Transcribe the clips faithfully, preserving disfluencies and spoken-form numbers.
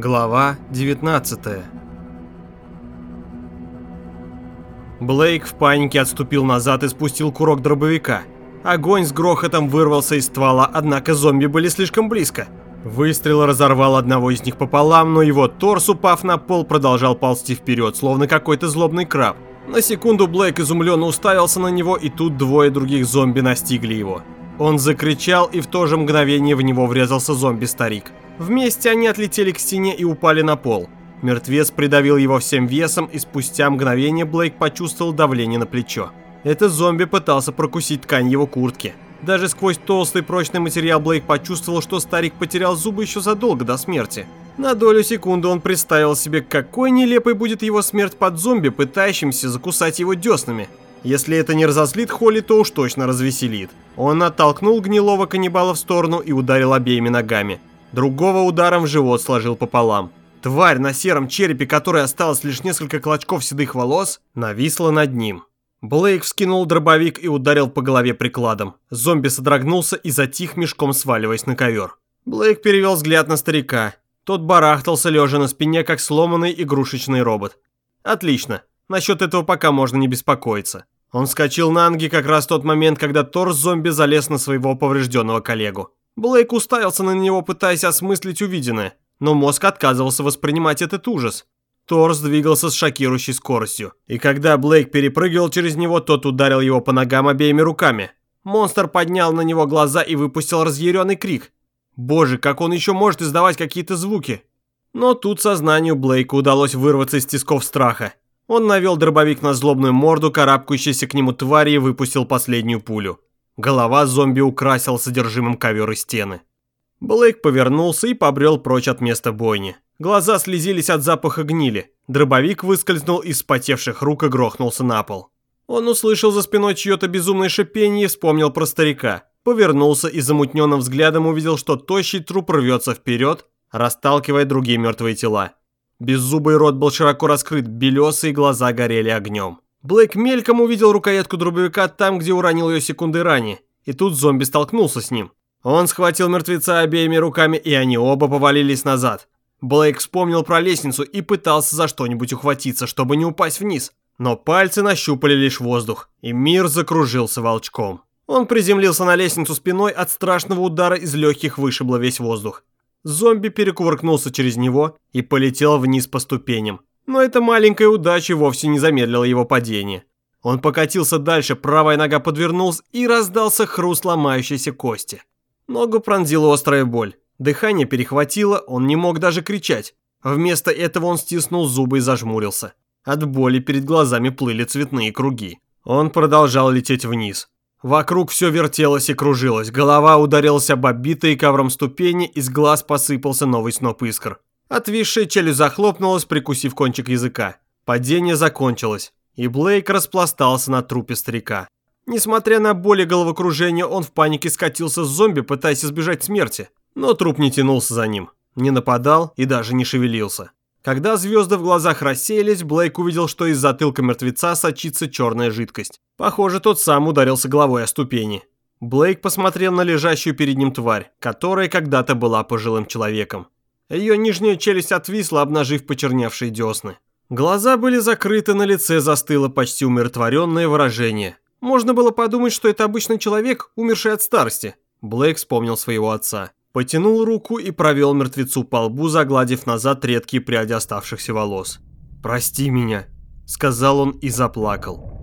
Глава девятнадцатая. Блейк в панике отступил назад и спустил курок дробовика. Огонь с грохотом вырвался из ствола, однако зомби были слишком близко. Выстрел разорвал одного из них пополам, но его торс, упав на пол, продолжал ползти вперед, словно какой-то злобный краб. На секунду Блейк изумленно уставился на него, и тут двое других зомби настигли его. Он закричал, и в то же мгновение в него врезался зомби-старик. Вместе они отлетели к стене и упали на пол. Мертвец придавил его всем весом, и спустя мгновение Блейк почувствовал давление на плечо. Этот зомби пытался прокусить ткань его куртки. Даже сквозь толстый прочный материал Блейк почувствовал, что старик потерял зубы еще задолго до смерти. На долю секунды он представил себе, какой нелепой будет его смерть под зомби, пытающимся закусать его деснами. Если это не разозлит Холли, то уж точно развеселит. Он оттолкнул гнилого каннибала в сторону и ударил обеими ногами. Другого ударом в живот сложил пополам. Тварь на сером черепе, которой осталось лишь несколько клочков седых волос, нависла над ним. Блейк вскинул дробовик и ударил по голове прикладом. Зомби содрогнулся и затих, мешком сваливаясь на ковер. Блейк перевел взгляд на старика. Тот барахтался, лежа на спине, как сломанный игрушечный робот. Отлично. Насчет этого пока можно не беспокоиться. Он вскочил на ноги как раз в тот момент, когда торс зомби залез на своего поврежденного коллегу. Блейк уставился на него, пытаясь осмыслить увиденное, но мозг отказывался воспринимать этот ужас. Торс двигался с шокирующей скоростью, и когда Блейк перепрыгивал через него, тот ударил его по ногам обеими руками. Монстр поднял на него глаза и выпустил разъяренный крик. Боже, как он еще может издавать какие-то звуки? Но тут сознанию Блейка удалось вырваться из тисков страха. Он навел дробовик на злобную морду, карабкающейся к нему твари, и выпустил последнюю пулю. Голова зомби украсила содержимым ковер и стены. Блейк повернулся и побрел прочь от места бойни. Глаза слезились от запаха гнили. Дробовик выскользнул из вспотевших рук и грохнулся на пол. Он услышал за спиной чье-то безумное шипение и вспомнил про старика. Повернулся и замутненным взглядом увидел, что тощий труп рвется вперед, расталкивая другие мертвые тела. Беззубый рот был широко раскрыт, белесые глаза горели огнем. Блейк мельком увидел рукоятку дробовика там, где уронил ее секунды ранее, и тут зомби столкнулся с ним. Он схватил мертвеца обеими руками, и они оба повалились назад. Блейк вспомнил про лестницу и пытался за что-нибудь ухватиться, чтобы не упасть вниз. Но пальцы нащупали лишь воздух, и мир закружился волчком. Он приземлился на лестницу спиной, от страшного удара из легких вышибло весь воздух. Зомби перекувыркнулся через него и полетел вниз по ступеням. Но эта маленькая удача вовсе не замедлила его падение. Он покатился дальше, правая нога подвернулась и раздался хруст ломающейся кости. Ногу пронзила острая боль. Дыхание перехватило, он не мог даже кричать. Вместо этого он стиснул зубы и зажмурился. От боли перед глазами плыли цветные круги. Он продолжал лететь вниз. Вокруг все вертелось и кружилось, голова ударилась об оббитые ковром ступени, из глаз посыпался новый сноп искр. Отвисшая челюсть захлопнулась, прикусив кончик языка. Падение закончилось, и Блейк распластался на трупе старика. Несмотря на боль и головокружение, он в панике скатился с зомби, пытаясь избежать смерти. Но труп не тянулся за ним, не нападал и даже не шевелился. Когда звезды в глазах рассеялись, Блейк увидел, что из затылка мертвеца сочится черная жидкость. Похоже, тот сам ударился головой о ступени. Блейк посмотрел на лежащую перед ним тварь, которая когда-то была пожилым человеком. Ее нижняя челюсть отвисла, обнажив почерневшие десны. Глаза были закрыты, на лице застыло почти умиротворенное выражение. Можно было подумать, что это обычный человек, умерший от старости. Блейк вспомнил своего отца. Потянул руку и провел мертвецу по лбу, загладив назад редкие пряди оставшихся волос. «Прости меня», — сказал он и заплакал.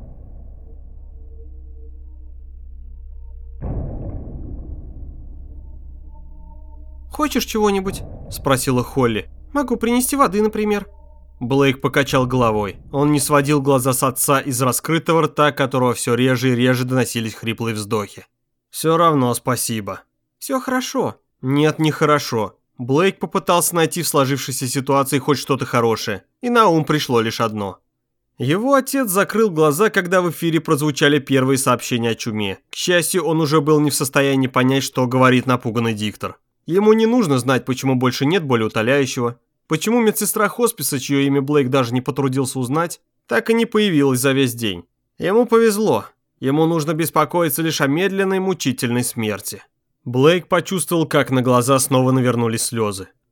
«Хочешь чего-нибудь?» – спросила Холли. «Могу принести воды, например». Блейк покачал головой. Он не сводил глаза с отца из раскрытого рта, которого все реже и реже доносились хриплые вздохи. «Все равно спасибо». «Все хорошо». «Нет, не хорошо». Блейк попытался найти в сложившейся ситуации хоть что-то хорошее, и на ум пришло лишь одно. Его отец закрыл глаза, когда в эфире прозвучали первые сообщения о чуме. К счастью, он уже был не в состоянии понять, что говорит напуганный диктор. Ему не нужно знать, почему больше нет болеутоляющего, почему медсестра хосписа, чье имя Блейк даже не потрудился узнать, так и не появилась за весь день. Ему повезло. Ему нужно беспокоиться лишь о медленной, мучительной смерти. Блейк почувствовал, как на глаза снова навернулись слезы.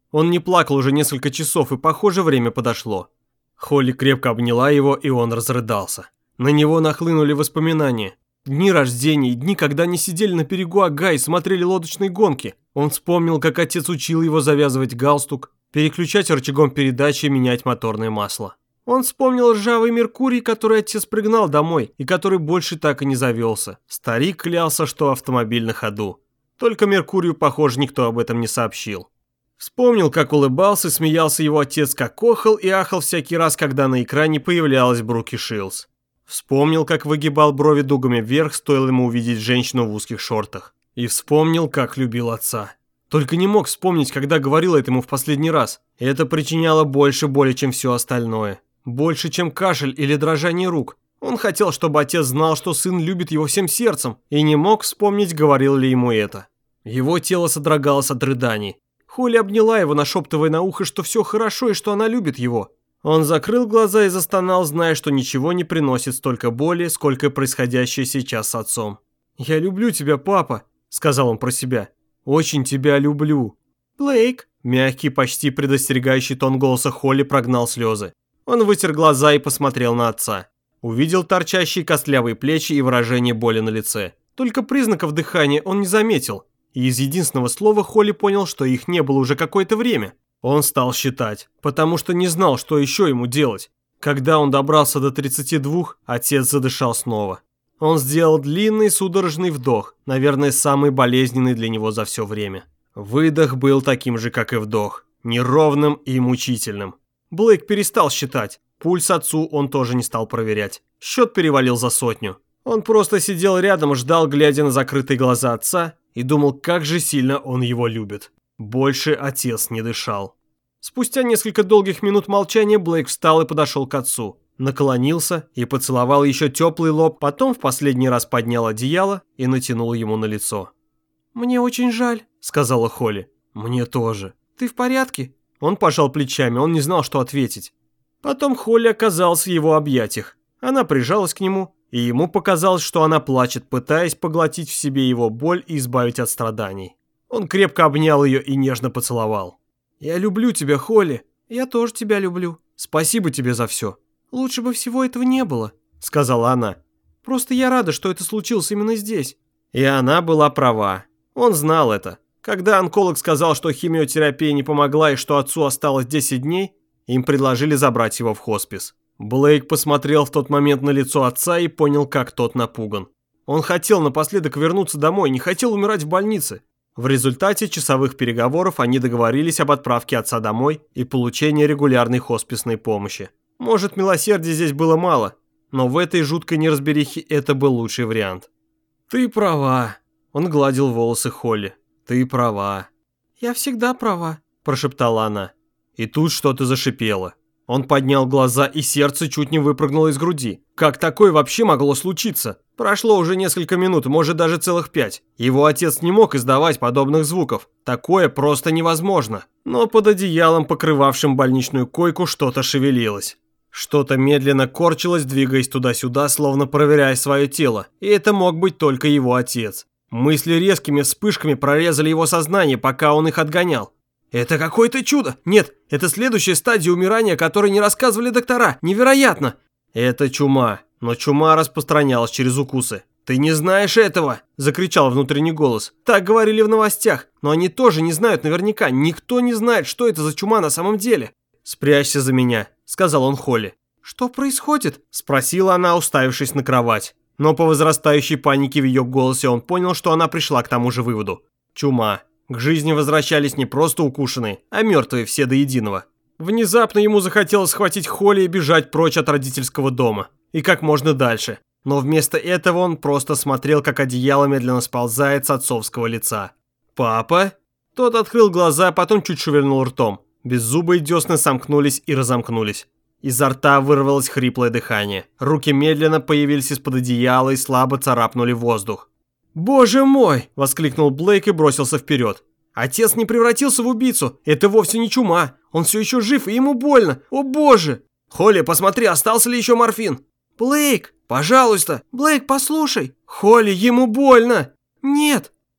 Он не плакал уже несколько часов, и, похоже, время подошло. Холли крепко обняла его, и он разрыдался. На него нахлынули воспоминания. Дни рождения, дни, когда они сидели на берегу Ага и смотрели лодочные гонки. Он вспомнил, как отец учил его завязывать галстук, переключать рычагом передачи и менять моторное масло. Он вспомнил ржавый Меркурий, который отец пригнал домой, и который больше так и не завелся. Старик клялся, что автомобиль на ходу. Только Меркурию, похоже, никто об этом не сообщил. Вспомнил, как улыбался и смеялся его отец, как охал и ахал всякий раз, когда на экране появлялась Бруки Шилдс. Вспомнил, как выгибал брови дугами вверх, стоило ему увидеть женщину в узких шортах. И вспомнил, как любил отца. Только не мог вспомнить, когда говорил это ему в последний раз. И это причиняло больше боли, чем все остальное. Больше, чем кашель или дрожание рук. Он хотел, чтобы отец знал, что сын любит его всем сердцем, и не мог вспомнить, говорил ли ему это. Его тело содрогалось от рыданий. Холли обняла его, нашептывая на ухо, что все хорошо и что она любит его. Он закрыл глаза и застонал, зная, что ничего не приносит столько боли, сколько происходящее сейчас с отцом. «Я люблю тебя, папа», — сказал он про себя. «Очень тебя люблю». «Блейк», — мягкий, почти предостерегающий тон голоса Холли прогнал слезы. Он вытер глаза и посмотрел на отца. Увидел торчащие костлявые плечи и выражение боли на лице. Только признаков дыхания он не заметил. И из единственного слова Холли понял, что их не было уже какое-то время. Он стал считать, потому что не знал, что еще ему делать. Когда он добрался до тридцати двух, отец задышал снова. Он сделал длинный судорожный вдох, наверное, самый болезненный для него за все время. Выдох был таким же, как и вдох, неровным и мучительным. Блейк перестал считать. Пульс отцу он тоже не стал проверять. Счет перевалил за сотню. Он просто сидел рядом, ждал, глядя на закрытые глаза отца, и думал, как же сильно он его любит. Больше отец не дышал. Спустя несколько долгих минут молчания Блейк встал и подошел к отцу. Наклонился и поцеловал еще теплый лоб, потом в последний раз поднял одеяло и натянул ему на лицо. «Мне очень жаль», — сказала Холли. «Мне тоже». «Ты в порядке?» Он пожал плечами, он не знал, что ответить. Потом Холли оказалась в его объятиях. Она прижалась к нему, и ему показалось, что она плачет, пытаясь поглотить в себе его боль и избавить от страданий. Он крепко обнял ее и нежно поцеловал. «Я люблю тебя, Холли». «Я тоже тебя люблю». «Спасибо тебе за все». «Лучше бы всего этого не было», — сказала она. «Просто я рада, что это случилось именно здесь». И она была права. Он знал это. Когда онколог сказал, что химиотерапия не помогла и что отцу осталось десять дней, им предложили забрать его в хоспис. Блейк посмотрел в тот момент на лицо отца и понял, как тот напуган. Он хотел напоследок вернуться домой, не хотел умирать в больнице. В результате часовых переговоров они договорились об отправке отца домой и получении регулярной хосписной помощи. Может, милосердия здесь было мало, но в этой жуткой неразберихе это был лучший вариант. «Ты права», — он гладил волосы Холли. «Ты права». «Я всегда права», — прошептала она. И тут что-то зашипело. Он поднял глаза, и сердце чуть не выпрыгнуло из груди. Как такое вообще могло случиться? Прошло уже несколько минут, может даже целых пять. Его отец не мог издавать подобных звуков. Такое просто невозможно. Но под одеялом, покрывавшим больничную койку, что-то шевелилось. Что-то медленно корчилось, двигаясь туда-сюда, словно проверяя свое тело. И это мог быть только его отец. Мысли резкими вспышками прорезали его сознание, пока он их отгонял. «Это какое-то чудо! Нет, это следующая стадия умирания, о которой не рассказывали доктора! Невероятно!» «Это чума, но чума распространялась через укусы». «Ты не знаешь этого!» – закричал внутренний голос. «Так говорили в новостях, но они тоже не знают наверняка. Никто не знает, что это за чума на самом деле». «Спрячься за меня», – сказал он Холли. «Что происходит?» – спросила она, уставившись на кровать. Но по возрастающей панике в ее голосе он понял, что она пришла к тому же выводу. Чума. К жизни возвращались не просто укушенные, а мертвые все до единого. Внезапно ему захотелось схватить Холли и бежать прочь от родительского дома. И как можно дальше. Но вместо этого он просто смотрел, как одеяло медленно сползает с отцовского лица. «Папа?» Тот открыл глаза, потом чуть шевельнул ртом. Беззубые десны сомкнулись и разомкнулись. Изо рта вырвалось хриплое дыхание. Руки медленно появились из-под одеяла и слабо царапнули воздух. «Боже мой!» – воскликнул Блейк и бросился вперед. «Отец не превратился в убийцу! Это вовсе не чума! Он все еще жив, и ему больно! О боже!» «Холли, посмотри, остался ли еще морфин?» «Блейк! Пожалуйста!» «Блейк, послушай!» «Холли, ему больно!» «Нет!»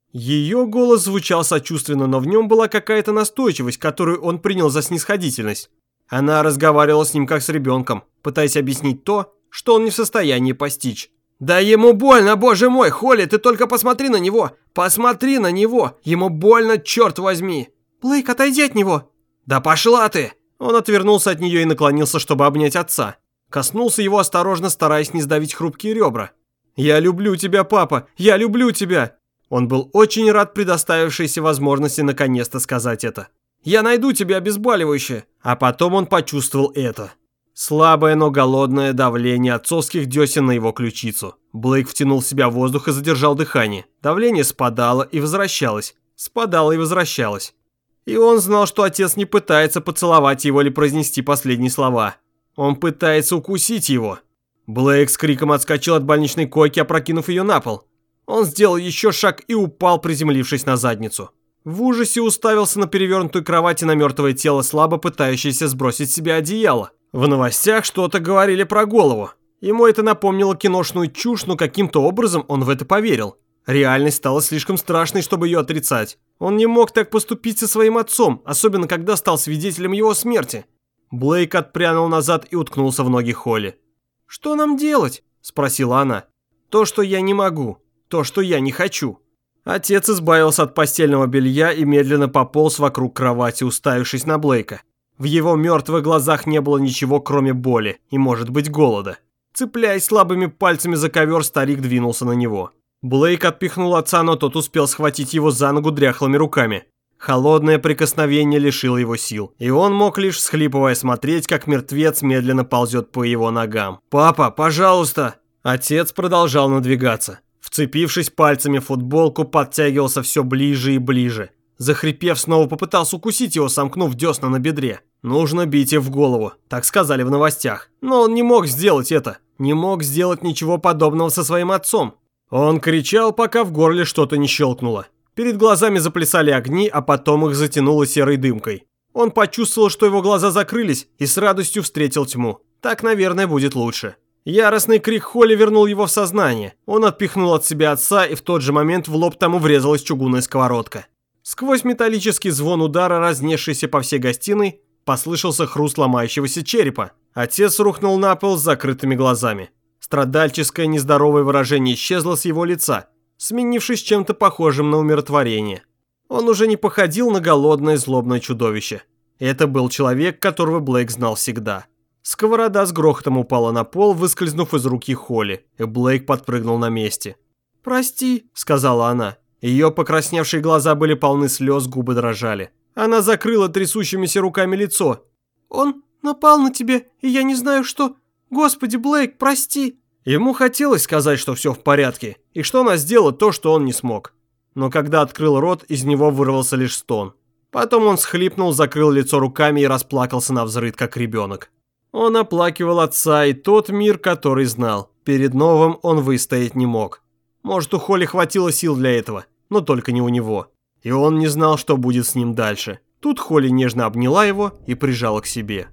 Ее голос звучал сочувственно, но в нем была какая-то настойчивость, которую он принял за снисходительность. Она разговаривала с ним как с ребенком, пытаясь объяснить то, что он не в состоянии постичь. «Да ему больно, боже мой, Холли, ты только посмотри на него! Посмотри на него! Ему больно, черт возьми!» «Блейк, отойди от него!» «Да пошла ты!» Он отвернулся от нее и наклонился, чтобы обнять отца. Коснулся его осторожно, стараясь не сдавить хрупкие ребра. «Я люблю тебя, папа! Я люблю тебя!» Он был очень рад предоставившейся возможности наконец-то сказать это. «Я найду тебе обезболивающее!» А потом он почувствовал это. Слабое, но голодное давление отцовских десен на его ключицу. Блейк втянул в себя воздух и задержал дыхание. Давление спадало и возвращалось. Спадало и возвращалось. И он знал, что отец не пытается поцеловать его или произнести последние слова. Он пытается укусить его. Блейк с криком отскочил от больничной койки, опрокинув ее на пол. Он сделал еще шаг и упал, приземлившись на задницу. В ужасе уставился на перевернутую кровать и на мертвое тело, слабо пытающееся сбросить с себя одеяло. В новостях что-то говорили про голову. Ему это напомнило киношную чушь, но каким-то образом он в это поверил. Реальность стала слишком страшной, чтобы ее отрицать. Он не мог так поступить со своим отцом, особенно когда стал свидетелем его смерти. Блейк отпрянул назад и уткнулся в ноги Холли. «Что нам делать?» – спросила она. «То, что я не могу. То, что я не хочу». Отец избавился от постельного белья и медленно пополз вокруг кровати, уставившись на Блейка. В его мертвых глазах не было ничего, кроме боли и, может быть, голода. Цепляясь слабыми пальцами за ковер, старик двинулся на него. Блейк отпихнул отца, но тот успел схватить его за ногу дряхлыми руками. Холодное прикосновение лишило его сил, и он мог лишь всхлипывая смотреть, как мертвец медленно ползет по его ногам. «Папа, пожалуйста!» Отец продолжал надвигаться. Вцепившись пальцами в футболку, подтягивался все ближе и ближе. Захрипев, снова попытался укусить его, сомкнув десна на бедре. Нужно бить его в голову, так сказали в новостях. Но он не мог сделать это. Не мог сделать ничего подобного со своим отцом. Он кричал, пока в горле что-то не щелкнуло. Перед глазами заплясали огни, а потом их затянуло серой дымкой. Он почувствовал, что его глаза закрылись, и с радостью встретил тьму. Так, наверное, будет лучше. Яростный крик Холли вернул его в сознание. Он отпихнул от себя отца, и в тот же момент в лоб тому врезалась чугунная сковородка. Сквозь металлический звон удара, разнесшийся по всей гостиной, послышался хруст ломающегося черепа. Отец рухнул на пол с закрытыми глазами. Страдальческое нездоровое выражение исчезло с его лица, сменившись чем-то похожим на умиротворение. Он уже не походил на голодное злобное чудовище. Это был человек, которого Блейк знал всегда. Сковорода с грохотом упала на пол, выскользнув из руки Холли, и Блейк подпрыгнул на месте. «Прости», — сказала она. Ее покрасневшие глаза были полны слез, губы дрожали. Она закрыла трясущимися руками лицо. «Он напал на тебя, и я не знаю, что... Господи, Блейк, прости!» Ему хотелось сказать, что все в порядке, и что она сделала то, что он не смог. Но когда открыл рот, из него вырвался лишь стон. Потом он схлипнул, закрыл лицо руками и расплакался навзрыд, как ребенок. Он оплакивал отца и тот мир, который знал. Перед новым он выстоять не мог. Может, у Холли хватило сил для этого, но только не у него. И он не знал, что будет с ним дальше. Тут Холли нежно обняла его и прижала к себе.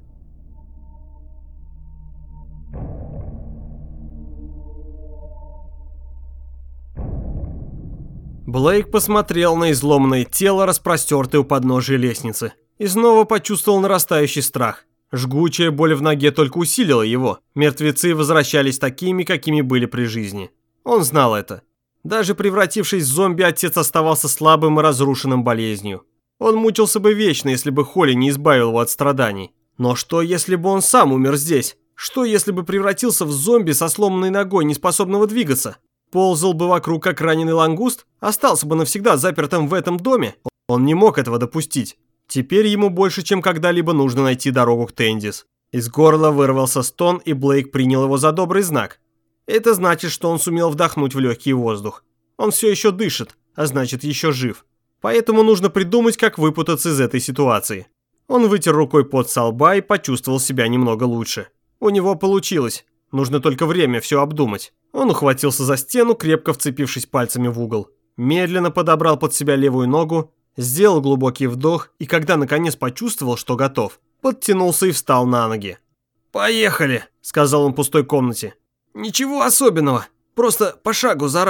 Блейк посмотрел на изломанное тело, распростертое у подножия лестницы, и снова почувствовал нарастающий страх. Жгучая боль в ноге только усилила его. Мертвецы возвращались такими, какими были при жизни. Он знал это. Даже превратившись в зомби, отец оставался слабым и разрушенным болезнью. Он мучился бы вечно, если бы Холли не избавил его от страданий. Но что, если бы он сам умер здесь? Что, если бы превратился в зомби со сломанной ногой, неспособного двигаться? Ползал бы вокруг, как раненый лангуст? Остался бы навсегда запертым в этом доме? Он не мог этого допустить. Теперь ему больше, чем когда-либо нужно найти дорогу к Тендис. Из горла вырвался стон, и Блейк принял его за добрый знак. Это значит, что он сумел вдохнуть в легкий воздух. Он все еще дышит, а значит еще жив. Поэтому нужно придумать, как выпутаться из этой ситуации. Он вытер рукой пот со лба и почувствовал себя немного лучше. У него получилось. Нужно только время все обдумать. Он ухватился за стену, крепко вцепившись пальцами в угол. Медленно подобрал под себя левую ногу, сделал глубокий вдох и, когда наконец почувствовал, что готов, подтянулся и встал на ноги. «Поехали», — сказал он в пустой комнате. «Ничего особенного, просто по шагу за раз.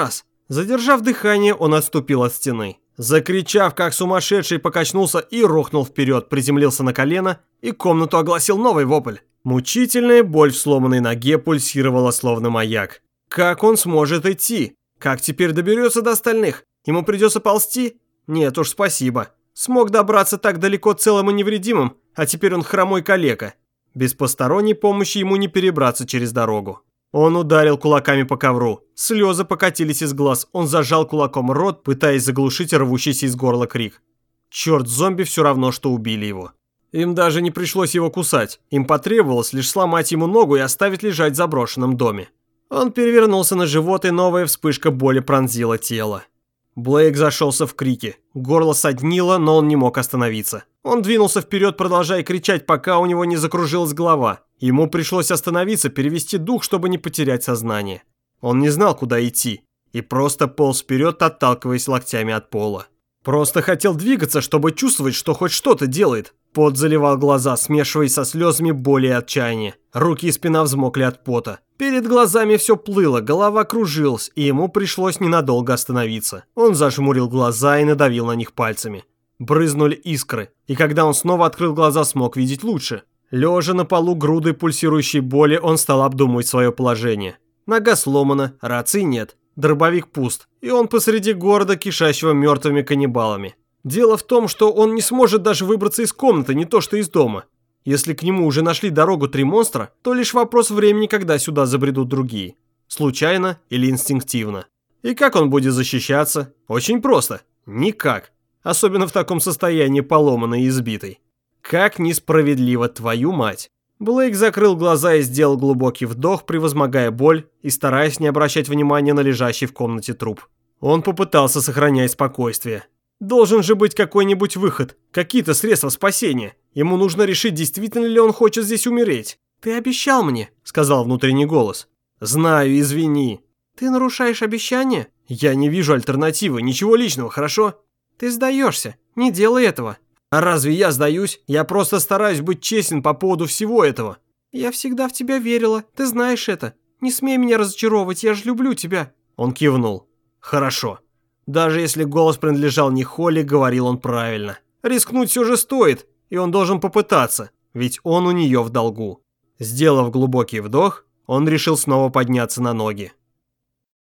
Задержав дыхание, он отступил от стены. Закричав, как сумасшедший, покачнулся и рухнул вперед, приземлился на колено, и комнату огласил новый вопль. Мучительная боль в сломанной ноге пульсировала словно маяк. Как он сможет идти? Как теперь доберется до остальных? Ему придется ползти? Нет уж, спасибо. Смог добраться так далеко целым и невредимым, а теперь он хромой калека. Без посторонней помощи ему не перебраться через дорогу. Он ударил кулаками по ковру. Слезы покатились из глаз. Он зажал кулаком рот, пытаясь заглушить рвущийся из горла крик. Черт, зомби все равно, что убили его. Им даже не пришлось его кусать. Им потребовалось лишь сломать ему ногу и оставить лежать в заброшенном доме. Он перевернулся на живот, и новая вспышка боли пронзила тело. Блейк зашелся в крике. Горло соднило, но он не мог остановиться. Он двинулся вперед, продолжая кричать, пока у него не закружилась голова. Ему пришлось остановиться, перевести дух, чтобы не потерять сознание. Он не знал, куда идти, и просто полз вперед, отталкиваясь локтями от пола. Просто хотел двигаться, чтобы чувствовать, что хоть что-то делает. Пот заливал глаза, смешиваясь со слезами боли и отчаяния. Руки и спина взмокли от пота. Перед глазами все плыло, голова кружилась, и ему пришлось ненадолго остановиться. Он зажмурил глаза и надавил на них пальцами. Брызнули искры, и когда он снова открыл глаза, смог видеть лучше. Лежа на полу грудой пульсирующей боли, он стал обдумывать свое положение. Нога сломана, рации нет, дробовик пуст, и он посреди города, кишащего мертвыми каннибалами. Дело в том, что он не сможет даже выбраться из комнаты, не то что из дома. Если к нему уже нашли дорогу три монстра, то лишь вопрос времени, когда сюда забредут другие. Случайно или инстинктивно. И как он будет защищаться? Очень просто. Никак. Особенно в таком состоянии, поломанной и избитой. Как несправедливо, твою мать. Блейк закрыл глаза и сделал глубокий вдох, превозмогая боль и стараясь не обращать внимания на лежащий в комнате труп. Он попытался сохранять спокойствие. Должен же быть какой-нибудь выход, какие-то средства спасения. Ему нужно решить, действительно ли он хочет здесь умереть. «Ты обещал мне», — сказал внутренний голос. «Знаю, извини». «Ты нарушаешь обещание?» «Я не вижу альтернативы, ничего личного, хорошо?» «Ты сдаешься, не делай этого». «А разве я сдаюсь? Я просто стараюсь быть честен по поводу всего этого». «Я всегда в тебя верила, ты знаешь это. Не смей меня разочаровывать, я же люблю тебя». Он кивнул. «Хорошо». Даже если голос принадлежал не Холли, говорил он правильно. Рискнуть все же стоит, и он должен попытаться, ведь он у нее в долгу. Сделав глубокий вдох, он решил снова подняться на ноги.